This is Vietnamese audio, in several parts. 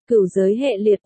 Cửu giới hệ liệt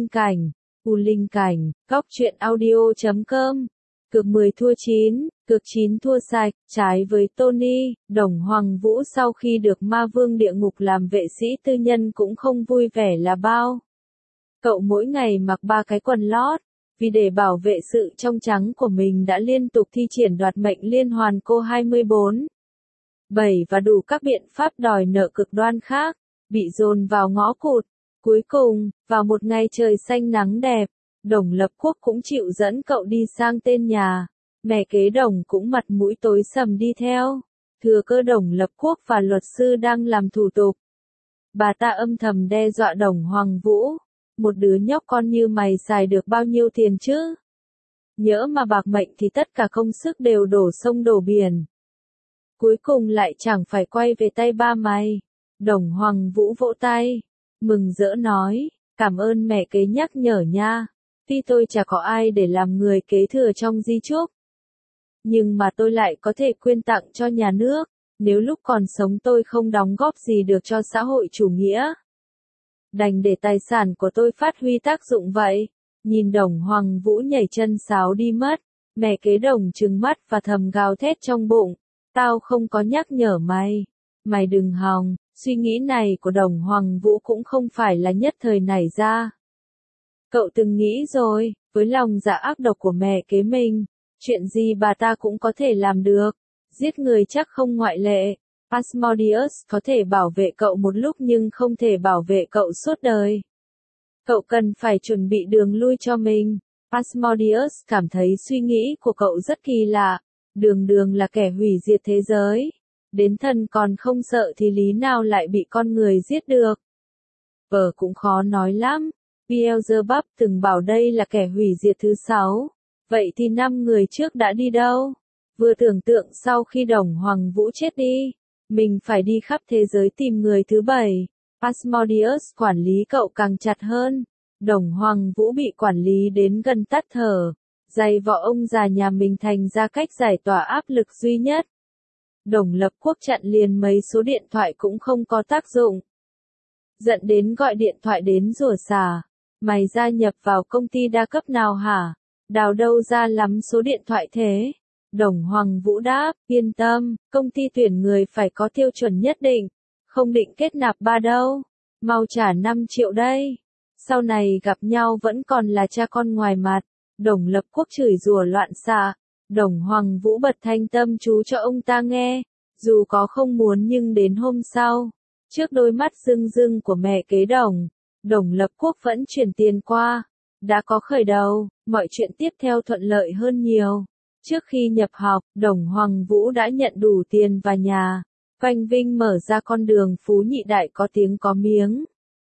U Linh Cảnh, góc truyện audio.com. Cược 10 thua 9, cược 9 thua sạch, trái với Tony, Đồng Hoàng Vũ sau khi được ma vương địa ngục làm vệ sĩ tư nhân cũng không vui vẻ là bao. Cậu mỗi ngày mặc 3 cái quần lót, vì để bảo vệ sự trong trắng của mình đã liên tục thi triển đoạt mệnh liên hoàn cô 24. 7 và đủ các biện pháp đòi nợ cực đoan khác, bị dồn vào ngõ cụt. Cuối cùng, vào một ngày trời xanh nắng đẹp, Đồng Lập Quốc cũng chịu dẫn cậu đi sang tên nhà. Mẹ kế Đồng cũng mặt mũi tối sầm đi theo. Thừa cơ Đồng Lập Quốc và luật sư đang làm thủ tục. Bà ta âm thầm đe dọa Đồng Hoàng Vũ. Một đứa nhóc con như mày xài được bao nhiêu tiền chứ? Nhỡ mà bạc mệnh thì tất cả công sức đều đổ sông đổ biển. Cuối cùng lại chẳng phải quay về tay ba mày. Đồng Hoàng Vũ vỗ tay, mừng rỡ nói, cảm ơn mẹ kế nhắc nhở nha. Tuy tôi chả có ai để làm người kế thừa trong di chúc, nhưng mà tôi lại có thể quyên tặng cho nhà nước, nếu lúc còn sống tôi không đóng góp gì được cho xã hội chủ nghĩa. Đành để tài sản của tôi phát huy tác dụng vậy. Nhìn Đồng Hoàng Vũ nhảy chân sáo đi mất, mẹ kế Đồng trừng mắt và thầm gào thét trong bụng, tao không có nhắc nhở mày, mày đừng hòng. Suy nghĩ này của Đồng Hoàng Vũ cũng không phải là nhất thời nảy ra. Cậu từng nghĩ rồi, với lòng dạ ác độc của mẹ kế mình, chuyện gì bà ta cũng có thể làm được, giết người chắc không ngoại lệ. Asmodeus có thể bảo vệ cậu một lúc nhưng không thể bảo vệ cậu suốt đời. Cậu cần phải chuẩn bị đường lui cho mình. Asmodeus cảm thấy suy nghĩ của cậu rất kỳ lạ, đường là kẻ hủy diệt thế giới. Đến thần còn không sợ thì lý nào lại bị con người giết được. Cũng khó nói lắm. Beelzebub từng bảo đây là kẻ hủy diệt thứ 6. Vậy thì 5 người trước đã đi đâu? Vừa tưởng tượng sau khi Đồng Hoàng Vũ chết đi, mình phải đi khắp thế giới tìm người thứ 7. Asmodeus quản lý cậu càng chặt hơn. Đồng Hoàng Vũ bị quản lý đến gần tắt thở. Giày vò ông già nhà mình thành ra cách giải tỏa áp lực duy nhất. Đồng Lập Quốc chặn liền mấy số điện thoại cũng không có tác dụng. Giận đến gọi điện thoại đến rủa xả. Mày gia nhập vào công ty đa cấp nào hả? Đào đâu ra lắm số điện thoại thế? Đồng Hoàng Vũ đáp, yên tâm, công ty tuyển người phải có tiêu chuẩn nhất định. Không định kết nạp ba đâu. Mau trả 5 triệu đây. Sau này gặp nhau vẫn còn là cha con ngoài mặt. Đồng Lập Quốc chửi rủa loạn xạ. Đồng Hoàng Vũ bật thanh tâm chú cho ông ta nghe, dù có không muốn nhưng đến hôm sau, trước đôi mắt rưng rưng của mẹ kế Đồng, Đồng Lập Quốc vẫn chuyển tiền qua. Đã có khởi đầu, mọi chuyện tiếp theo thuận lợi hơn nhiều. Trước khi nhập học, Đồng Hoàng Vũ đã nhận đủ tiền và nhà. Phanh Vinh mở ra con đường phú nhị đại có tiếng có miếng.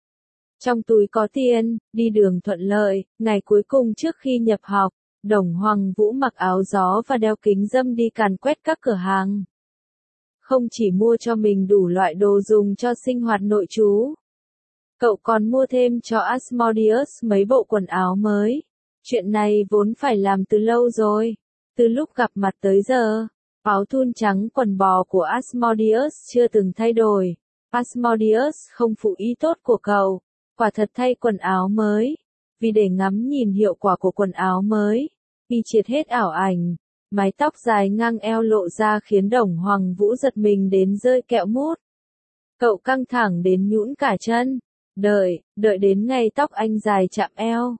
Trong túi có tiền, đi đường thuận lợi. Ngày cuối cùng trước khi nhập học, Đồng Hoàng Vũ mặc áo gió và đeo kính râm đi càn quét các cửa hàng. Không chỉ mua cho mình đủ loại đồ dùng cho sinh hoạt nội trú, cậu còn mua thêm cho Asmodeus mấy bộ quần áo mới. Chuyện này vốn phải làm từ lâu rồi. Từ lúc gặp mặt tới giờ, áo thun trắng quần bò của Asmodeus chưa từng thay đổi. Asmodeus không phụ ý tốt của cậu, quả thật thay quần áo mới. Vì để ngắm nhìn hiệu quả của quần áo mới, y triệt hết ảo ảnh. Mái tóc dài ngang eo lộ ra khiến Đồng Hoàng Vũ giật mình đến rơi kẹo mút. Cậu căng thẳng đến nhũn cả chân. Đợi đến ngày tóc anh dài chạm eo.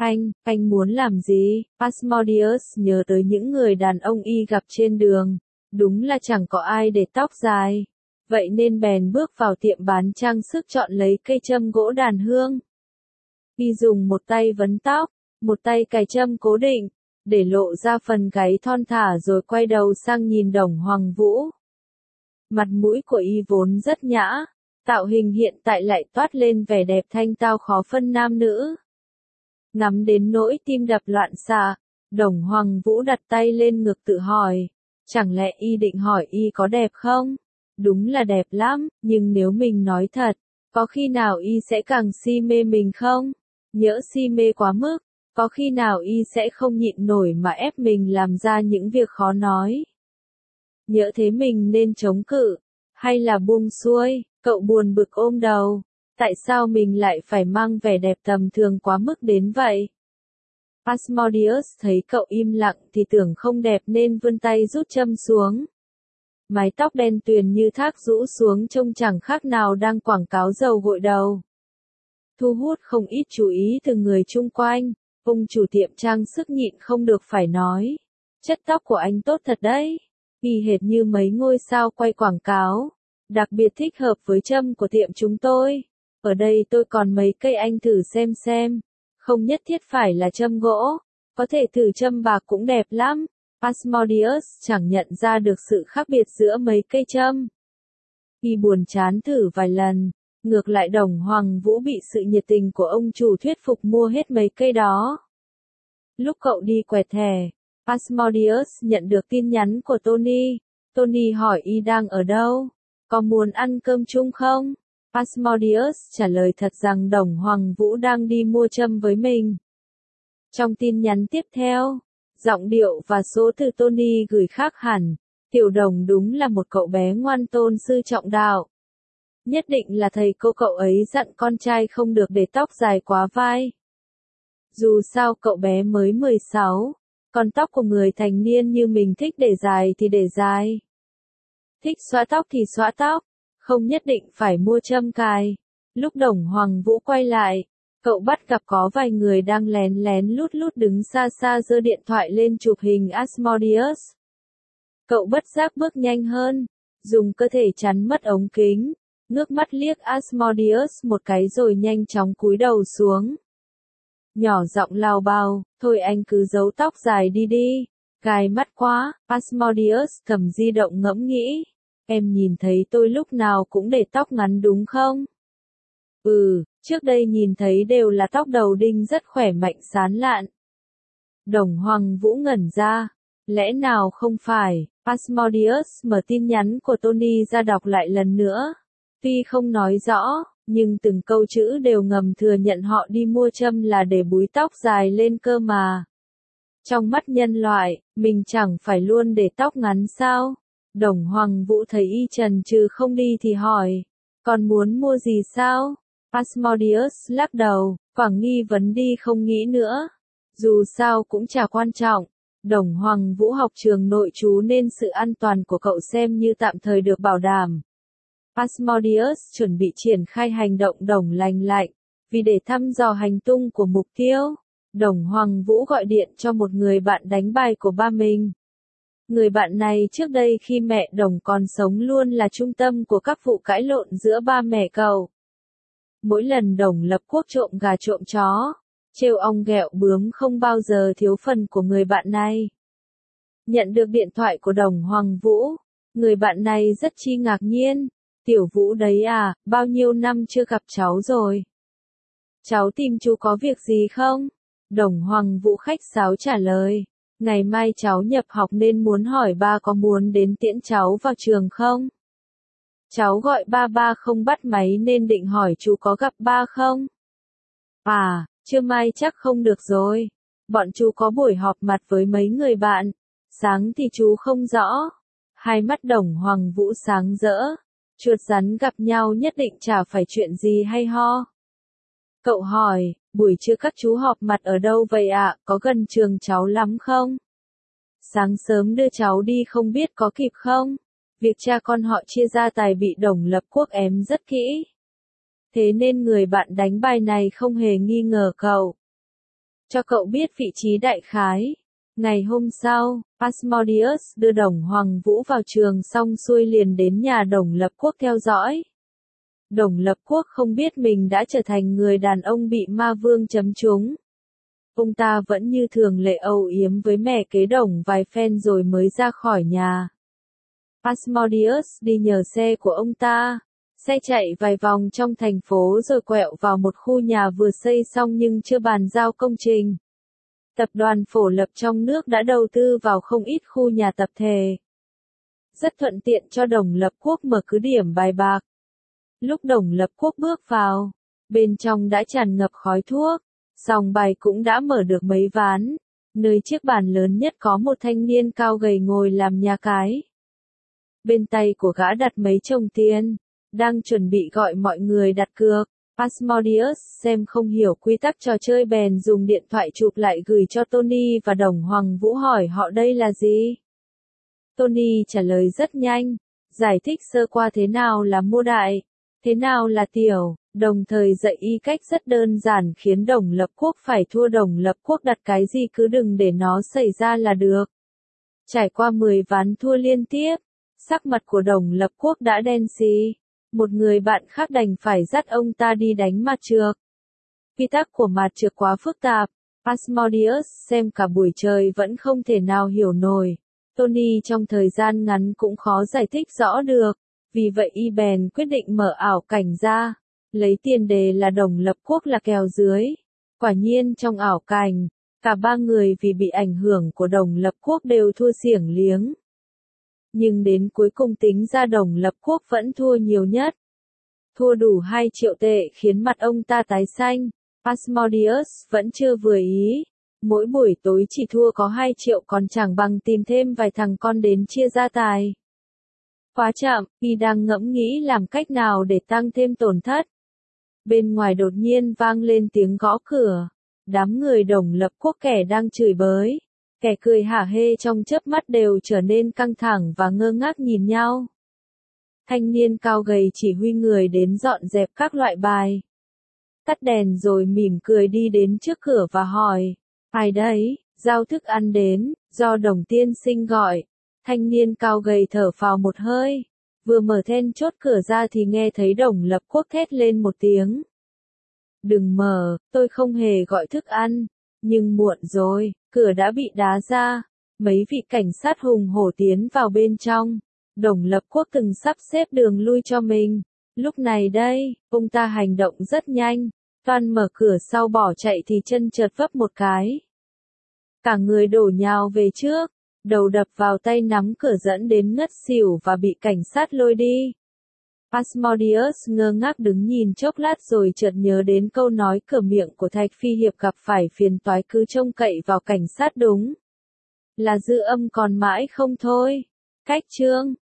Anh muốn làm gì? Asmodeus nhớ tới những người đàn ông y gặp trên đường. Đúng là chẳng có ai để tóc dài. Vậy nên bèn bước vào tiệm bán trang sức chọn lấy cây châm gỗ đàn hương. Y dùng một tay vấn tóc, một tay cài châm cố định, để lộ ra phần gáy thon thả rồi quay đầu sang nhìn Đồng Hoàng Vũ. Mặt mũi của y vốn rất nhã, tạo hình hiện tại lại toát lên vẻ đẹp thanh tao khó phân nam nữ. Ngắm đến nỗi tim đập loạn xạ, Đồng Hoàng Vũ đặt tay lên ngực tự hỏi, chẳng lẽ y định hỏi y có đẹp không? Đúng là đẹp lắm, nhưng nếu mình nói thật, có khi nào y sẽ càng si mê mình không? Nhỡ si mê quá mức, có khi nào y sẽ không nhịn nổi mà ép mình làm ra những việc khó nói? Nhỡ thế mình nên chống cự, hay là buông xuôi? Cậu buồn bực ôm đầu. Tại sao mình lại phải mang vẻ đẹp tầm thường quá mức đến vậy? Asmodeus thấy cậu im lặng thì tưởng không đẹp nên vươn tay rút châm xuống. Mái tóc đen tuyền như thác rũ xuống trông chẳng khác nào đang quảng cáo dầu gội đầu. Thu hút không ít chú ý từ người chung quanh, ông chủ tiệm trang sức nhịn không được phải nói. Chất tóc của anh tốt thật đấy, y hệt như mấy ngôi sao quay quảng cáo, đặc biệt thích hợp với châm của tiệm chúng tôi. Ở đây tôi còn mấy cây anh thử xem, không nhất thiết phải là châm gỗ, có thể thử châm bạc cũng đẹp lắm. Asmodeus chẳng nhận ra được sự khác biệt giữa mấy cây châm. Y buồn chán thử vài lần, ngược lại Đồng Hoàng Vũ bị sự nhiệt tình của ông chủ thuyết phục mua hết mấy cây đó. Lúc cậu đi quẹt thẻ, Asmodeus nhận được tin nhắn của Tony. Tony hỏi y đang ở đâu, có muốn ăn cơm chung không? Asmodeus trả lời thật rằng Đồng Hoàng Vũ đang đi mua châm với mình. Trong tin nhắn tiếp theo, giọng điệu và số từ Tony gửi khác hẳn. Tiểu Đồng đúng là một cậu bé ngoan tôn sư trọng đạo. Nhất định là thầy cô cậu ấy dặn con trai không được để tóc dài quá vai. Dù sao cậu bé mới 16, còn tóc của người thành niên như mình thích để dài thì để dài. Thích xõa tóc thì xõa tóc, không nhất định phải mua châm cài. Lúc Đồng Hoàng Vũ quay lại, cậu bắt gặp có vài người đang lén lén lút lút đứng xa xa giơ điện thoại lên chụp hình Asmodeus. Cậu bất giác bước nhanh hơn, dùng cơ thể chắn mất ống kính, ngước mắt liếc Asmodeus một cái rồi nhanh chóng cúi đầu xuống. Nhỏ giọng lào bào, thôi anh cứ giấu tóc dài đi, cài mắt quá. Asmodeus cầm di động ngẫm nghĩ, em nhìn thấy tôi lúc nào cũng để tóc ngắn đúng không? Trước đây nhìn thấy đều là tóc đầu đinh rất khỏe mạnh sán lạn. Đồng Hoàng Vũ ngẩn ra, lẽ nào không phải? Asmodeus mở tin nhắn của Tony ra đọc lại lần nữa. Tuy không nói rõ, nhưng từng câu chữ đều ngầm thừa nhận họ đi mua châm là để búi tóc dài lên cơ mà. Trong mắt nhân loại, mình chẳng phải luôn để tóc ngắn sao? Đồng Hoàng Vũ thấy y chần chừ không đi thì hỏi, còn muốn mua gì sao? Asmodeus lắc đầu, quẳng nghi vấn đi không nghĩ nữa. Dù sao cũng chả quan trọng. Đồng Hoàng Vũ học trường nội trú nên sự an toàn của cậu xem như tạm thời được bảo đảm. Asmodeus chuẩn bị triển khai hành động đồng lành lạnh, vì để thăm dò hành tung của mục tiêu. Đồng Hoàng Vũ gọi điện cho một người bạn đánh bài của ba mình. Người bạn này trước đây khi mẹ Đồng còn sống luôn là trung tâm của các vụ cãi lộn giữa ba mẹ cậu. Mỗi lần Đồng Lập Quốc trộm gà trộm chó, trêu ong ghẹo bướm không bao giờ thiếu phần của người bạn này. Nhận được điện thoại của Đồng Hoàng Vũ, người bạn này rất chi ngạc nhiên. Tiểu Vũ đấy à, bao nhiêu năm chưa gặp cháu rồi. Cháu tìm chú có việc gì không? Đồng Hoàng Vũ khách sáo trả lời, ngày mai cháu nhập học nên muốn hỏi ba có muốn đến tiễn cháu vào trường không? Cháu gọi ba không bắt máy nên định hỏi chú có gặp ba không? À, trưa mai chắc không được rồi. Bọn chú có buổi họp mặt với mấy người bạn. Sáng thì chú không rõ. Hai mắt Đồng Hoàng Vũ sáng rỡ. Chuột rắn gặp nhau nhất định chả phải chuyện gì hay ho. Cậu hỏi, buổi trưa các chú họp mặt ở đâu vậy ạ, có gần trường cháu lắm không? Sáng sớm đưa cháu đi không biết có kịp không? Việc cha con họ chia gia tài bị Đồng Lập Quốc ém rất kỹ. Thế nên người bạn đánh bài này không hề nghi ngờ cậu. Cho cậu biết vị trí đại khái. Ngày hôm sau, Asmodeus đưa Đồng Hoàng Vũ vào trường xong xuôi liền đến nhà Đồng Lập Quốc theo dõi. Đồng Lập Quốc không biết mình đã trở thành người đàn ông bị ma vương chấm trúng. Ông ta vẫn như thường lệ âu yếm với mẹ kế Đồng vài phen rồi mới ra khỏi nhà. Asmodeus đi nhờ xe của ông ta. Xe chạy vài vòng trong thành phố rồi quẹo vào một khu nhà vừa xây xong nhưng chưa bàn giao công trình. Tập đoàn Phổ Lập trong nước đã đầu tư vào không ít khu nhà tập thể. Rất thuận tiện cho Đồng Lập Quốc mở cứ điểm bài bạc. Lúc Đồng Lập Quốc bước vào, bên trong đã tràn ngập khói thuốc, sòng bài cũng đã mở được mấy ván, nơi chiếc bàn lớn nhất có một thanh niên cao gầy ngồi làm nhà cái. Bên tay của gã đặt mấy chồng tiền, đang chuẩn bị gọi mọi người đặt cược. Asmodeus xem không hiểu quy tắc trò chơi bèn dùng điện thoại chụp lại gửi cho Tony và Đồng Hoàng Vũ hỏi họ đây là gì. Tony trả lời rất nhanh, giải thích sơ qua thế nào là mô đại, thế nào là tiểu, đồng thời dạy y cách rất đơn giản khiến Đồng Lập Quốc phải thua. Đồng Lập Quốc đặt cái gì cứ đừng để nó xảy ra là được. Trải qua 10 ván thua liên tiếp, sắc mặt của Đồng Lập Quốc đã đen xì. Một người bạn khác đành phải dắt ông ta đi đánh mặt trược. Quy tắc của mặt trược quá phức tạp, Asmodeus xem cả buổi trời vẫn không thể nào hiểu nổi. Tony trong thời gian ngắn cũng khó giải thích rõ được, vì vậy y bèn quyết định mở ảo cảnh ra, lấy tiền đề là Đồng Lập Quốc là kèo dưới. Quả nhiên trong ảo cảnh, cả ba người vì bị ảnh hưởng của Đồng Lập Quốc đều thua xiểng liếng. Nhưng đến cuối cùng tính ra Đồng Lập Quốc vẫn thua nhiều nhất. Thua đủ 2 triệu tệ khiến mặt ông ta tái xanh. Asmodeus vẫn chưa vừa ý. Mỗi buổi tối chỉ thua có 2 triệu còn chẳng bằng tìm thêm vài thằng con đến chia gia tài. Quá chậm, y đang ngẫm nghĩ làm cách nào để tăng thêm tổn thất. Bên ngoài đột nhiên vang lên tiếng gõ cửa. Đám người Đồng Lập Quốc kẻ đang chửi bới, kẻ cười hả hê trong chớp mắt đều trở nên căng thẳng và ngơ ngác nhìn nhau. Thanh niên cao gầy chỉ huy người đến dọn dẹp các loại bài. Tắt đèn rồi mỉm cười đi đến trước cửa và hỏi, ai đấy, giao thức ăn đến, do Đồng tiên sinh gọi. Thanh niên cao gầy thở phào một hơi, vừa mở then chốt cửa ra thì nghe thấy Đồng Lập Quốc thét lên một tiếng. Đừng mở, tôi không hề gọi thức ăn. Nhưng muộn rồi, cửa đã bị đá ra. Mấy vị cảnh sát hùng hổ tiến vào bên trong. Đồng Lập Quốc từng sắp xếp đường lui cho mình. Lúc này đây, ông ta hành động rất nhanh. Toan mở cửa sau bỏ chạy thì chân trượt vấp một cái. Cả người đổ nhào về trước. Đầu đập vào tay nắm cửa dẫn đến ngất xỉu và bị cảnh sát lôi đi. Asmodeus ngơ ngác đứng nhìn chốc lát rồi chợt nhớ đến câu nói cửa miệng của Thạch Phi Hiệp gặp phải phiền toái cứ trông cậy vào cảnh sát đúng là dư âm còn mãi không thôi. Cách chương